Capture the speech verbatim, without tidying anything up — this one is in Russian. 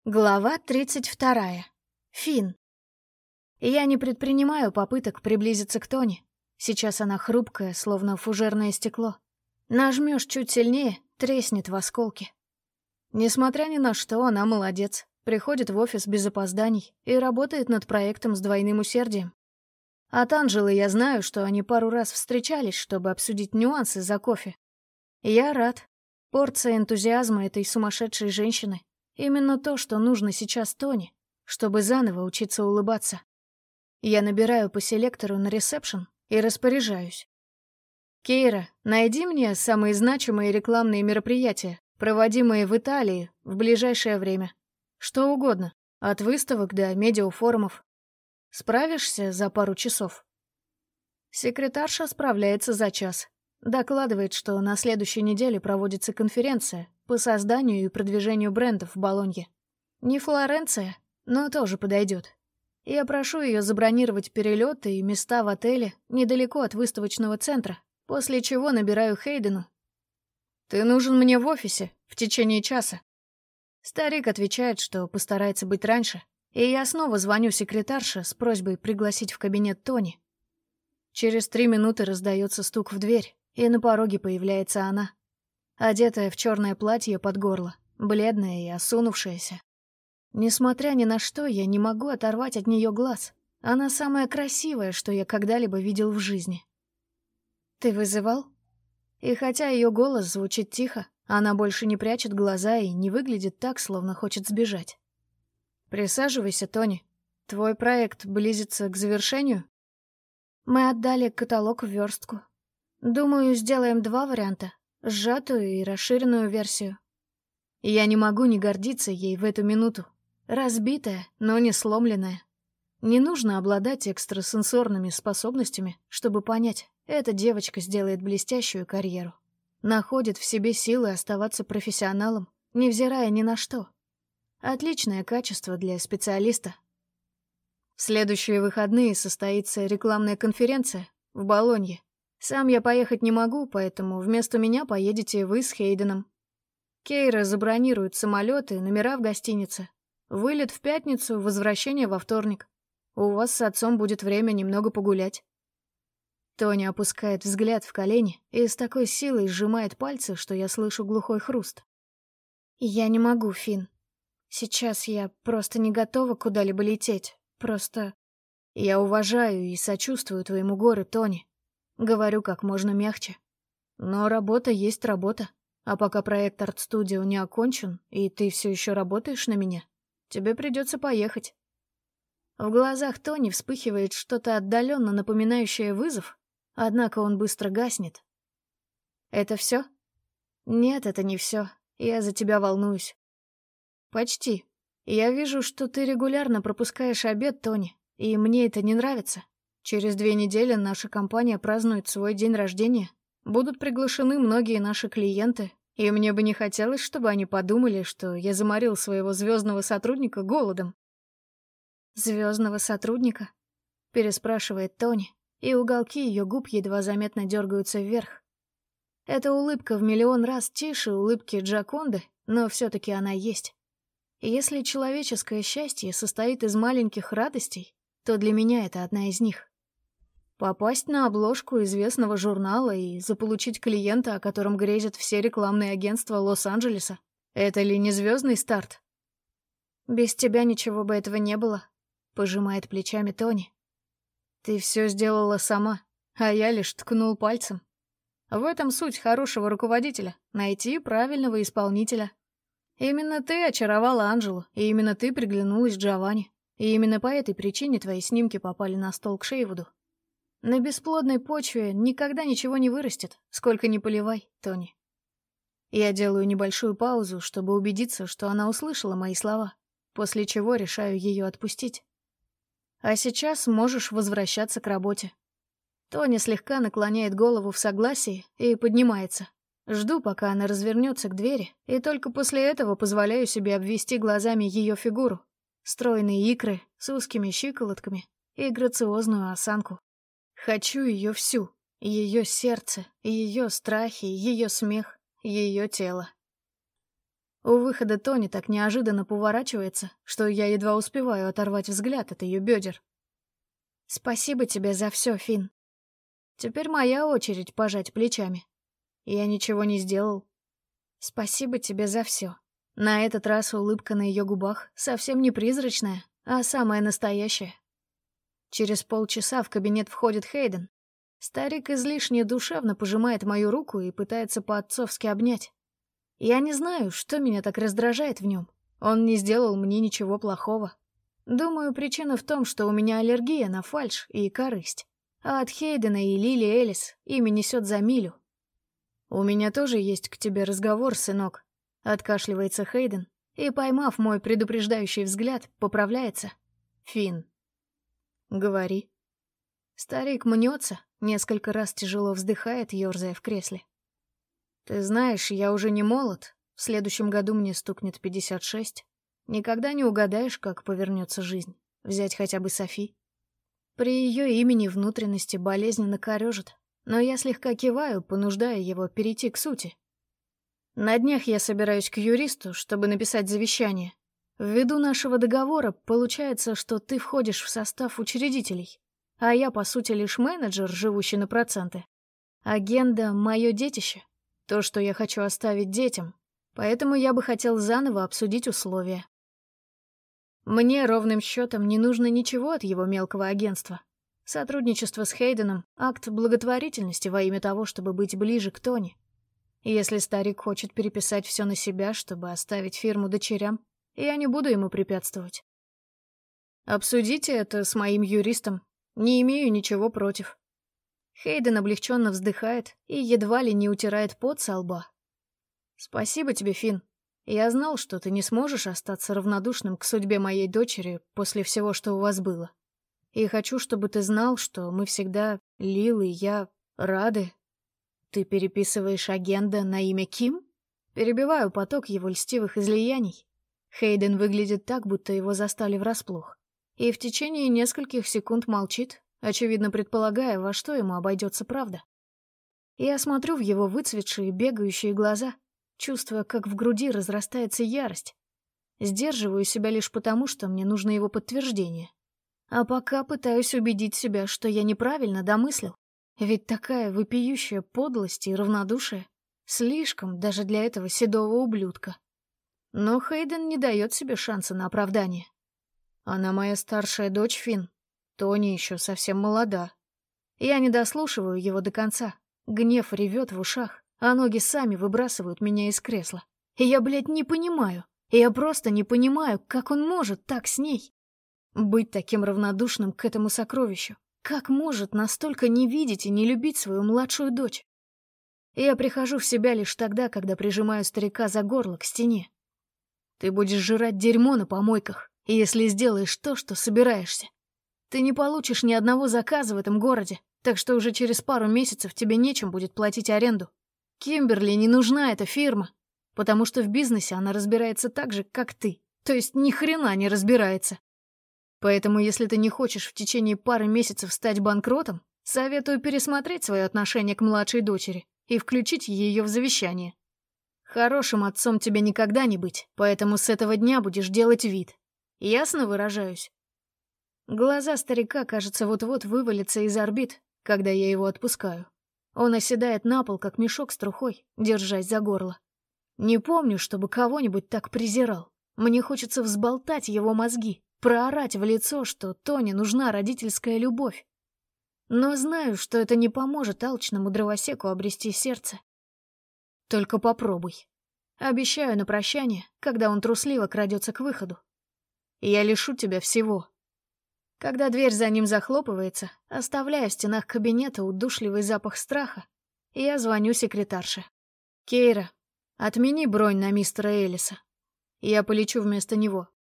Глава тридцать вторая. Финн. Я не предпринимаю попыток приблизиться к Тони. Сейчас она хрупкая, словно фужерное стекло. Нажмешь чуть сильнее, треснет в осколки. Несмотря ни на что, она молодец. Приходит в офис без опозданий и работает над проектом с двойным усердием. От Анжелы я знаю, что они пару раз встречались, чтобы обсудить нюансы за кофе. Я рад. Порция энтузиазма этой сумасшедшей женщины. Именно то, что нужно сейчас Тони, чтобы заново учиться улыбаться. Я набираю по селектору на ресепшн и распоряжаюсь. «Кейра, найди мне самые значимые рекламные мероприятия, проводимые в Италии в ближайшее время. Что угодно, от выставок до медиафорумов. Справишься за пару часов?» Секретарша справляется за час. Докладывает, что на следующей неделе проводится конференция по созданию и продвижению брендов в Болонье. Не Флоренция, но тоже подойдет. Я прошу ее забронировать перелеты и места в отеле недалеко от выставочного центра, после чего набираю Хейдену. «Ты нужен мне в офисе в течение часа». Старик отвечает, что постарается быть раньше, и я снова звоню секретарше с просьбой пригласить в кабинет Тони. Через три минуты раздается стук в дверь, и на пороге появляется она. Одетая в черное платье под горло, бледная и осунувшаяся. Несмотря ни на что, я не могу оторвать от нее глаз. Она самая красивая, что я когда-либо видел в жизни. «Ты вызывал?» И хотя ее голос звучит тихо, она больше не прячет глаза и не выглядит так, словно хочет сбежать. «Присаживайся, Тони. Твой проект близится к завершению?» Мы отдали каталог в верстку. Думаю, сделаем два варианта. Сжатую и расширенную версию. Я не могу не гордиться ей в эту минуту. Разбитая, но не сломленная. Не нужно обладать экстрасенсорными способностями, чтобы понять, эта девочка сделает блестящую карьеру. Находит в себе силы оставаться профессионалом, невзирая ни на что. Отличное качество для специалиста. В следующие выходные состоится рекламная конференция в Болонье. Сам я поехать не могу, поэтому вместо меня поедете вы с Хейденом. Кейра забронирует самолеты, номера в гостинице. Вылет в пятницу, возвращение во вторник. У вас с отцом будет время немного погулять». Тони опускает взгляд в колени и с такой силой сжимает пальцы, что я слышу глухой хруст. «Я не могу, Финн. Сейчас я просто не готова куда-либо лететь. Просто я уважаю и сочувствую твоему горю, Тони. Говорю как можно мягче. Но работа есть работа. А пока проект арт-студио не окончен, и ты все еще работаешь на меня, тебе придется поехать». В глазах Тони вспыхивает что-то отдаленно напоминающее вызов, однако он быстро гаснет. «Это все?» «Нет, это не все. Я за тебя волнуюсь». «Почти. Я вижу, что ты регулярно пропускаешь обед, Тони, и мне это не нравится. Через две недели наша компания празднует свой день рождения. Будут приглашены многие наши клиенты, и мне бы не хотелось, чтобы они подумали, что я заморил своего звездного сотрудника голодом». «Звездного сотрудника?» — переспрашивает Тони, и уголки ее губ едва заметно дергаются вверх. Эта улыбка в миллион раз тише улыбки Джаконды, но все-таки она есть. И если человеческое счастье состоит из маленьких радостей, то для меня это одна из них. Попасть на обложку известного журнала и заполучить клиента, о котором грезят все рекламные агентства Лос-Анджелеса, это ли не звездный старт? «Без тебя ничего бы этого не было», — пожимает плечами Тони. «Ты все сделала сама, а я лишь ткнул пальцем. В этом суть хорошего руководителя — найти правильного исполнителя. Именно ты очаровала Анжелу, и именно ты приглянулась Джованни, и именно по этой причине твои снимки попали на стол к Шейвуду. На бесплодной почве никогда ничего не вырастет, сколько ни поливай, Тони». Я делаю небольшую паузу, чтобы убедиться, что она услышала мои слова, после чего решаю ее отпустить. «А сейчас можешь возвращаться к работе». Тони слегка наклоняет голову в согласии и поднимается. Жду, пока она развернется к двери, и только после этого позволяю себе обвести глазами ее фигуру. Стройные икры с узкими щиколотками и грациозную осанку. Хочу ее всю, ее сердце, ее страхи, ее смех, ее тело. У выхода Тони так неожиданно поворачивается, что я едва успеваю оторвать взгляд от ее бедер. «Спасибо тебе за все, Финн». Теперь моя очередь пожать плечами. Я ничего не сделал. Спасибо тебе за все. На этот раз улыбка на ее губах совсем не призрачная, а самая настоящая. Через полчаса в кабинет входит Хейден. Старик излишне душевно пожимает мою руку и пытается по-отцовски обнять. Я не знаю, что меня так раздражает в нем. Он не сделал мне ничего плохого. Думаю, причина в том, что у меня аллергия на фальшь и корысть. А от Хейдена и Лили Элис ими несет за милю. «У меня тоже есть к тебе разговор, сынок», — откашливается Хейден и, поймав мой предупреждающий взгляд, поправляется. «Финн». «Говори». Старик мнется, несколько раз тяжело вздыхает, ерзая в кресле. «Ты знаешь, я уже не молод, в следующем году мне стукнет пятьдесят шесть. Никогда не угадаешь, как повернется жизнь. Взять хотя бы Софи. При ее имени внутренности болезненно корежит, но я слегка киваю, понуждая его перейти к сути. На днях я собираюсь к юристу, чтобы написать завещание. Ввиду нашего договора получается, что ты входишь в состав учредителей, а я, по сути, лишь менеджер, живущий на проценты. Агенда — мое детище, то, что я хочу оставить детям, поэтому я бы хотел заново обсудить условия. Мне ровным счетом не нужно ничего от его мелкого агентства. Сотрудничество с Хейденом — акт благотворительности во имя того, чтобы быть ближе к Тони. Если старик хочет переписать все на себя, чтобы оставить фирму дочерям, я не буду ему препятствовать. Обсудите это с моим юристом. Не имею ничего против. Хейден облегченно вздыхает и едва ли не утирает пот со лба. Спасибо тебе, Финн. Я знал, что ты не сможешь остаться равнодушным к судьбе моей дочери после всего, что у вас было. И хочу, чтобы ты знал, что мы всегда, Лил и я, рады. Ты переписываешь агента на имя Ким? Перебиваю поток его льстивых излияний. Хейден выглядит так, будто его застали врасплох. И в течение нескольких секунд молчит, очевидно предполагая, во что ему обойдется правда. Я смотрю в его выцветшие, бегающие глаза, чувствуя, как в груди разрастается ярость. Сдерживаю себя лишь потому, что мне нужно его подтверждение. А пока пытаюсь убедить себя, что я неправильно домыслил. Ведь такая вопиющая подлость и равнодушие слишком даже для этого седого ублюдка. Но Хейден не дает себе шанса на оправдание. Она моя старшая дочь, Финн. Тони еще совсем молода. Я не дослушиваю его до конца. Гнев ревет в ушах, а ноги сами выбрасывают меня из кресла. И я, блядь, не понимаю. Я просто не понимаю, как он может так с ней. Быть таким равнодушным к этому сокровищу. Как может настолько не видеть и не любить свою младшую дочь? Я прихожу в себя лишь тогда, когда прижимаю старика за горло к стене. Ты будешь жрать дерьмо на помойках, если сделаешь то, что собираешься. Ты не получишь ни одного заказа в этом городе, так что уже через пару месяцев тебе нечем будет платить аренду. Кимберли не нужна эта фирма, потому что в бизнесе она разбирается так же, как ты, то есть ни хрена не разбирается. Поэтому, если ты не хочешь в течение пары месяцев стать банкротом, советую пересмотреть свое отношение к младшей дочери и включить ее в завещание. Хорошим отцом тебе никогда не быть, поэтому с этого дня будешь делать вид. Ясно выражаюсь? Глаза старика, кажется, вот-вот вывалятся из орбит, когда я его отпускаю. Он оседает на пол, как мешок с трухой, держась за горло. Не помню, чтобы кого-нибудь так презирал. Мне хочется взболтать его мозги, проорать в лицо, что Тони нужна родительская любовь. Но знаю, что это не поможет алчному дровосеку обрести сердце. Только попробуй. Обещаю на прощание, когда он трусливо крадется к выходу. Я лишу тебя всего. Когда дверь за ним захлопывается, оставляя в стенах кабинета удушливый запах страха, я звоню секретарше. «Кейра, отмени бронь на мистера Элиса. Я полечу вместо него.